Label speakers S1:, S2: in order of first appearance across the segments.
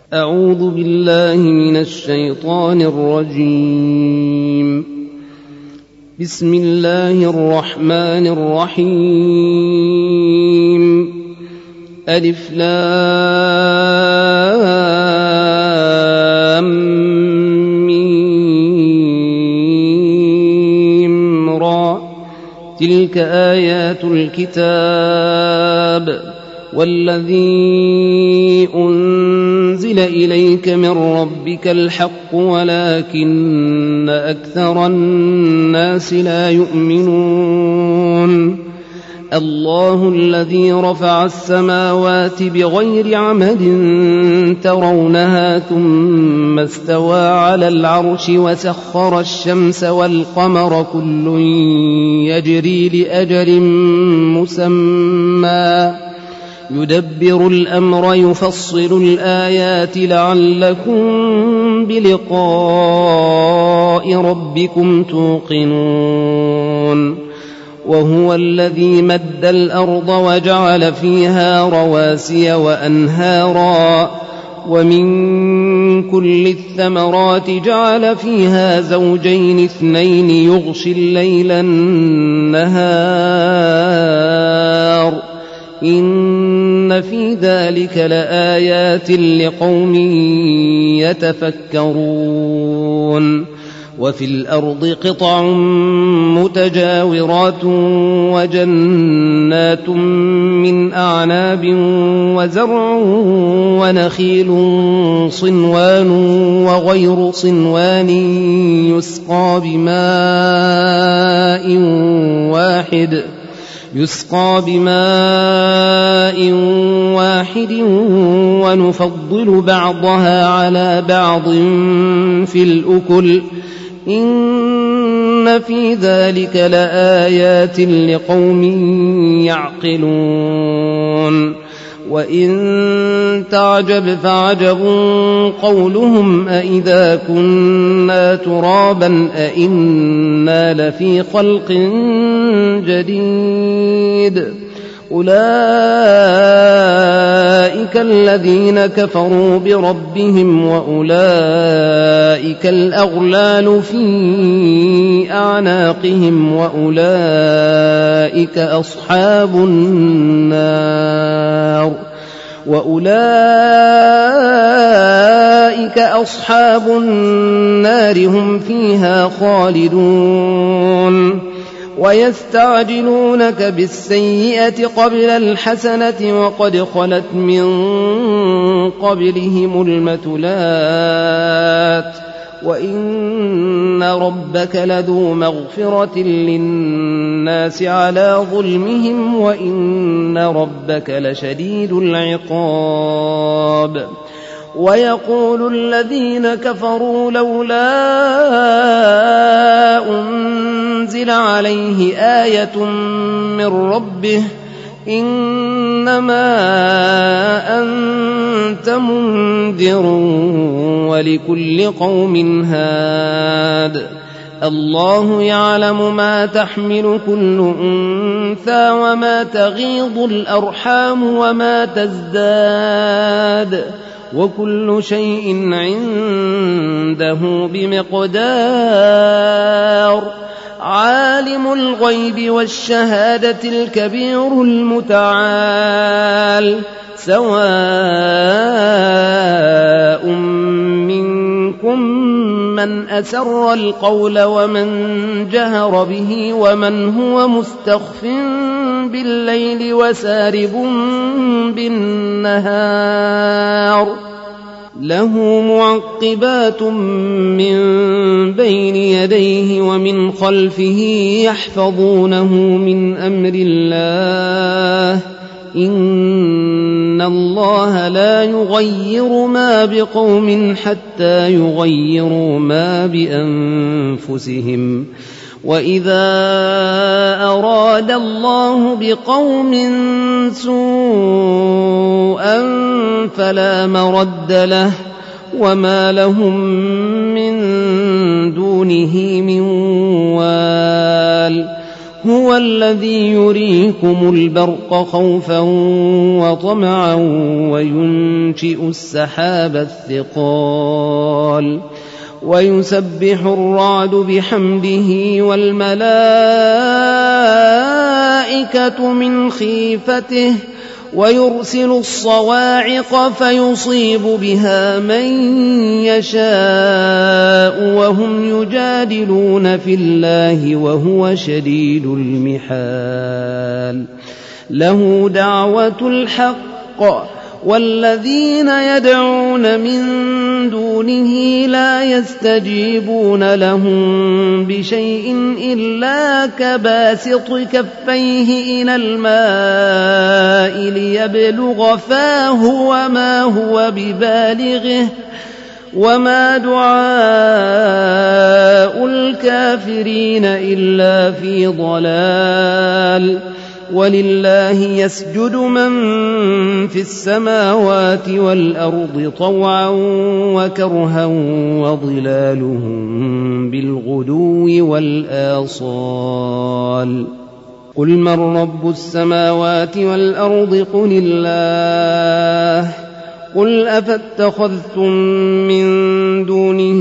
S1: أعوذ بالله من الشيطان الرجيم. بسم الله الرحمن الرحيم. ألف لام ميم را تلك آيات الكتاب والذي أنزل إليك من ربك الحق ولكن أكثر الناس لا يؤمنون. الله الذي رفع السماوات بغير عمد ترونها ثم استوى على العرش وسخر الشمس والقمر كل يجري لأجل مسمى يدبر الأمر يفصل الآيات لعلكم بلقاء ربكم توقنون. وهو الذي مد الأرض وجعل فيها رواسي وأنهارا ومن كل الثمرات جعل فيها زوجين اثنين يغشي الليل النهار إن في ذلك لآيات لقوم يتفكرون. وفي الأرض قطع متجاورات وجنات من أعناب وزرع ونخيل صنوان وغير صنوان يسقى بماء واحد ونفضل بعضها على بعض في الأكل إن في ذلك لآيات لقوم يعقلون. وإن تعجب فعجب قولهم أإذا كنا ترابا أإنا لفي خلق جديد أولئك الذين كفروا بربهم وأولئك الأغلال في أعناقهم وأولئك أصحاب النار هم فيها خالدون. ويستعجلونك بالسيئة قبل الحسنة وقد خلت من قبلهم المثلات وإن ربك لذو مغفرة للناس على ظلمهم وإن ربك لشديد العقاب. ويقول الذين كفروا لولا أنزل عليه آية من ربه إنما أنت منذر ولكل قوم هاد. الله يعلم ما تحمل كل أنثى وما تغيض الأرحام وما تزداد وكل شيء عنده بمقدار. عالم الغيب والشهادة الكبير المتعال سواء منكم من أسر القول ومن جهر به ومن هو مستخف بالليل وسارب بالنهار له معقبات من بين يديه ومن خلفه يحفظونه من أمر الله إن الله لا يغير ما بقوم حتى يغيروا ما بأنفسهم وإذا أراد الله بقوم سوءا فلا مرد له وما لهم من دونه من وال هو الذي يريكم البرق خوفا وطمعا وينشئ السحاب الثقال ويسبح الرعد بحمده والملائكة من خيفته ويرسل الصواعق فيصيب بها من يشاء وهم يجادلون في الله وهو شديد المحال له دعوة الحق والذين يدعون من دونه لا يستجيبون لهم بشيء إلا كباسط كفيه إلى الماء ليبلغ فاه وما هو ببالغه وما دعاء الكافرين إلا في ضلال ولله يسجد من في السماوات والأرض طوعا وكرها وظلالهم بالغدو والآصال قل من رب السماوات والأرض قل الله قل أفاتخذتم من دونه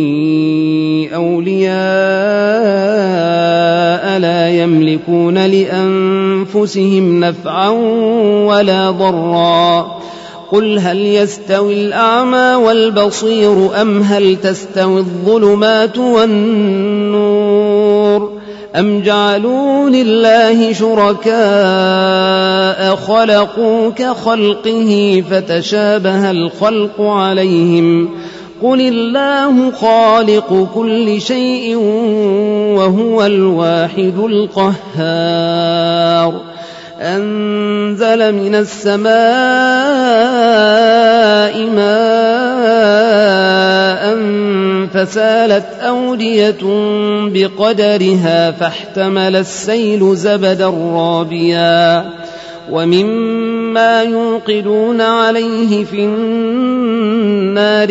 S1: أولياء لا يملكون لأنفسهم نفعا ولا ضرا قل هل يستوي الأعمى والبصير أم هل تستوي الظلمات والنور أم جعلوا لله شركاء خلقوا كخلقه فتشابه الخلق عليهم قل الله خالق كل شيء وهو الواحد القهار أنزل من السماء ماء فسالت أودية بقدرها فاحتمل السيل زبدا رابيا ومما يوقدون عليه في النار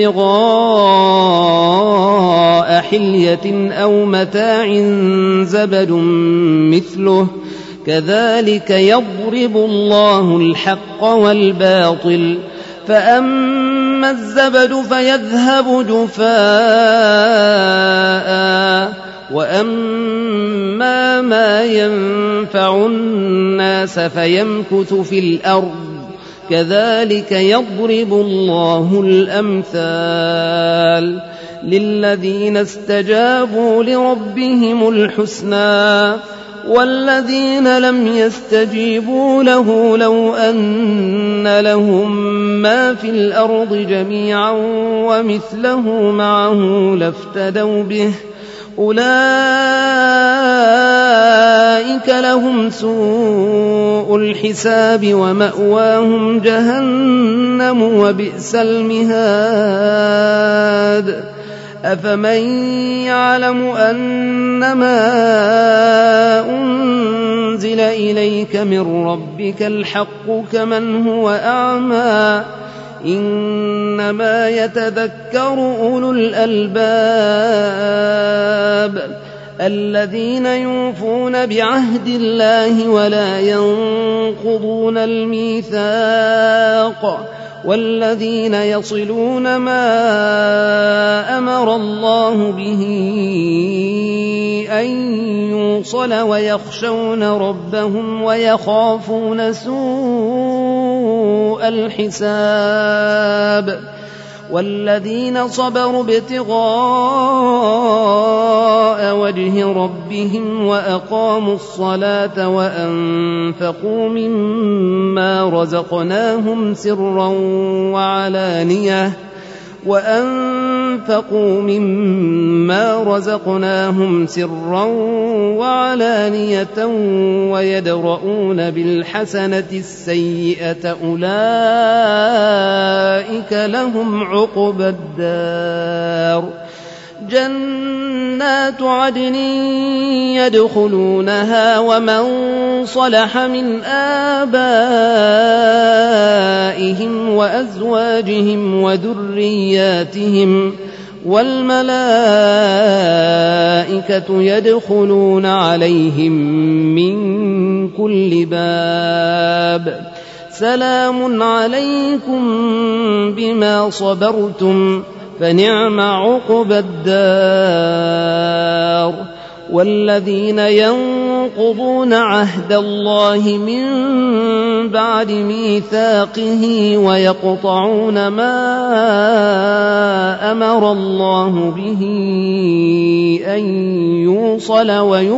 S1: ابتغاء حلية أو متاع زبد مثله كذلك يضرب الله الحق والباطل فأما الزبد فيذهب جفاء وأما ما ينفع الناس فيمكث في الأرض كذلك يضرب الله الأمثال للذين استجابوا لربهم الحسنى والذين لم يستجيبوا له لو أن لهم ما في الأرض جميعا ومثله معه لافتدوا به أولئك لهم سوء الحساب ومأواهم جهنم وبئس المهاد أفمن يعلم أنما أنزل إليك من ربك الحق كمن هو أعمى إنما يتذكر أولو الألباب الذين يوفون بعهد الله ولا ينقضون الميثاق والذين يصلون ما أمر الله به أن يوصل ويخشون ربهم ويخافون سوء الحساب والذين صبروا ابتغاء وجه ربهم وأقاموا الصلاة وأنفقوا مما رزقناهم سرا وعلانية ويدرؤون بالحسنة السيئة أولئك لهم عقبى الدار جنات عدن يدخلونها ومن صلح من آبائهم وأزواجهم والملائكة يدخلون عليهم من كل باب سلام عليكم بما صبرتم فنعم عقبى الدار. والذين ينقضون عهد الله من بعد ميثاقه ويقطعون ما أمر الله به أن يوصل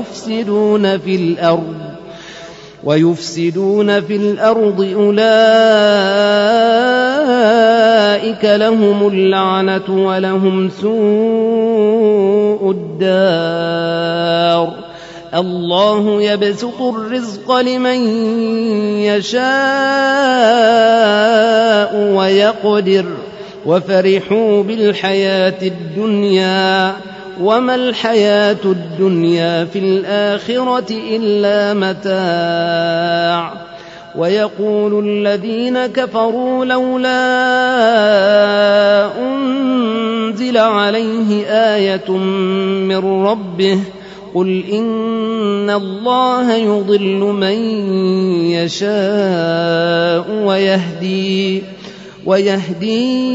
S1: ويفسدون في الأرض أولئك لهم اللعنة ولهم سوء الدار. الله يبسط الرزق لمن يشاء ويقدر وفرحوا بالحياة الدنيا وما الحياة الدنيا في الآخرة إلا متاع. ويقول الذين كفروا لولا أنزل عليه آية من ربه قل إن الله يضل من يشاء ويهدي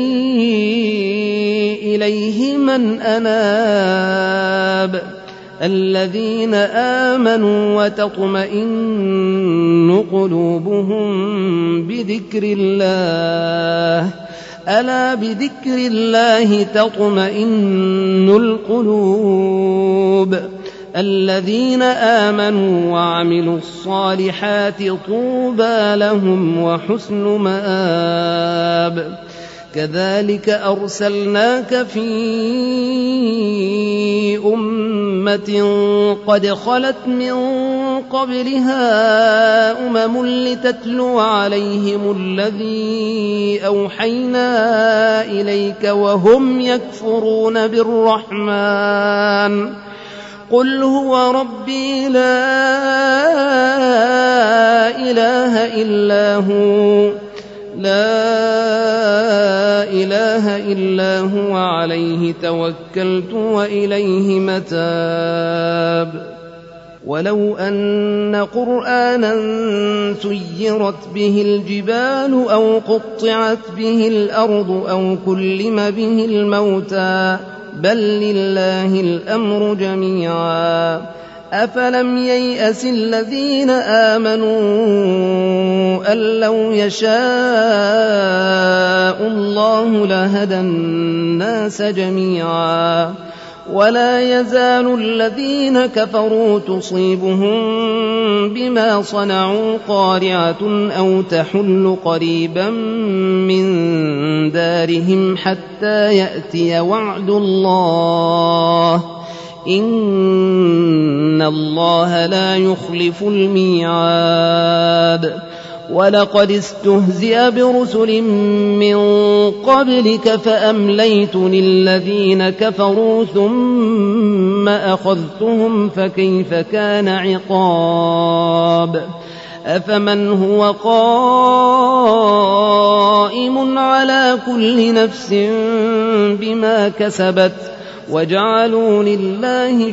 S1: إليه من أناب. الذين آمنوا وتطمئن قلوبهم بذكر الله ألا بذكر الله تطمئن القلوب. الذين آمنوا وعملوا الصالحات طوبى لهم وحسن مآب. كذلك أرسلناك في أمة قد خلت من قبلها لتتلو عليهم الذي أوحينا إليك وهم يكفرون بالرحمن قل هو ربي لا إله إلا هو عليه توكلت وإليه متاب. ولو أن قرآنا سيرت به الجبال أو قطعت به الأرض أو كلم به الموتى بل لله الأمر جميعا. أفلم ييأس الذين آمنوا أن لو يشاء الله لهدى الناس جميعا. ولا يزال الذين كفروا تصيبهم بما صنعوا قارعة أو تحل قريبا من دارهم حتى يأتي وعد الله إن الله لا يخلف الميعاد. ولقد استهزئ برسل من قبلك فأمليت للذين كفروا ثم أخذتهم فكيف كان عقاب. أفمن هو قائم على كل نفس بما كسبت وجعلوا لله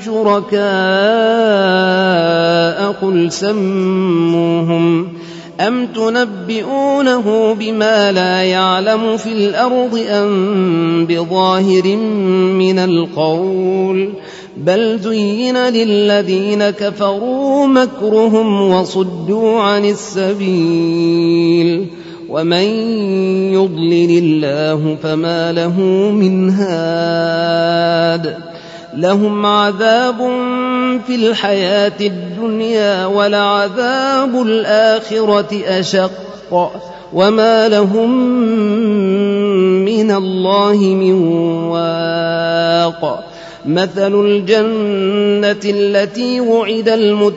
S1: شركاء قل سموهم أم تنبئونه بما لا يعلم في الأرض أم بظاهر من القول بل زين للذين كفروا مكرهم وصدوا عن السبيل ومن يضلل الله فما له من هاد. لهم عذاب في الحياة الدنيا ولعذاب الآخرة أشق وما لهم من الله من واق. مثل الجنة التي وعد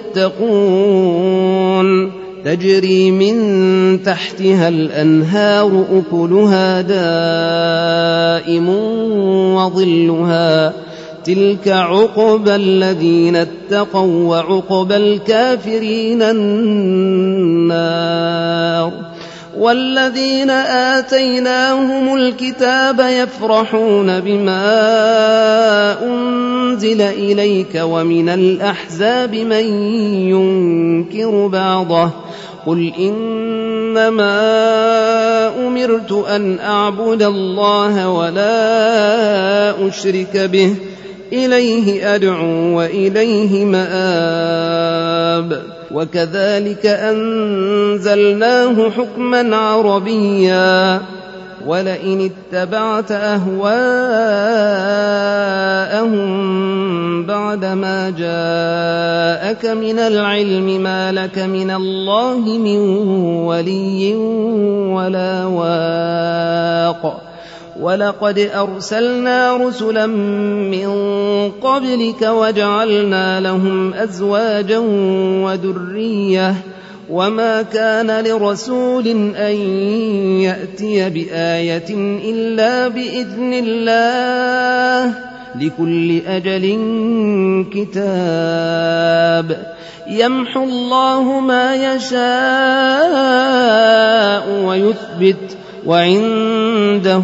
S1: المتقون تجري من تحتها الأنهار أكلها دائم وظلها تلك عقبى الذين اتقوا وعقبى الكافرين النار. والذين آتيناهم الكتاب يفرحون بما أنزل إليك ومن الأحزاب من ينكر بعضه قل إنما أمرت أن أعبد الله ولا أشرك به إليه أدعو وإليه مآب وكذلك أنزلناه حكما عربيا ولئن اتبعت أهواءهم بعدما جاءك من العلم ما لك من الله من ولي ولا واق ولقد أرسلنا رسلا من قبلك وجعلنا لهم أزواجا وذرية وما كان لرسول أن يأتي بآية إلا بإذن الله لكل أجل كتاب يمحو الله ما يشاء ويثبت وعنده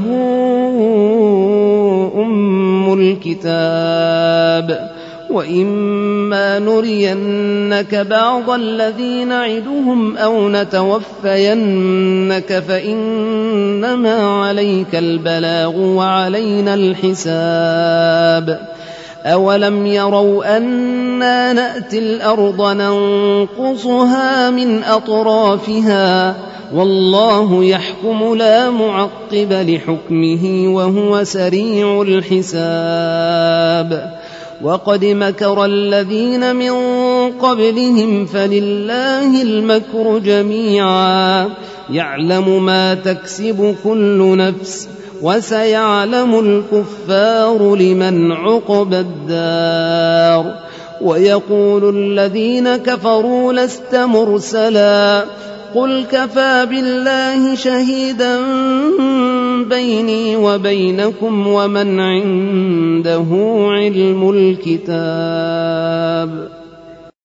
S1: أم الكتاب وإما نرينك بعض الذي نعدهم أو نتوفينك فإنما عليك البلاغ وعلينا الحساب أولم يروا أنا نأتي الأرض ننقصها من أطرافها والله يحكم لا معقب لحكمه وهو سريع الحساب وقد مكر الذين من قبلهم فلله المكر جميعا يعلم ما تكسب كل نفس وسيعلم الكفار لمن عقبى الدار ويقول الذين كفروا لست مرسلا قل كفى بالله شهيدا بيني وبينكم ومن عنده علم الكتاب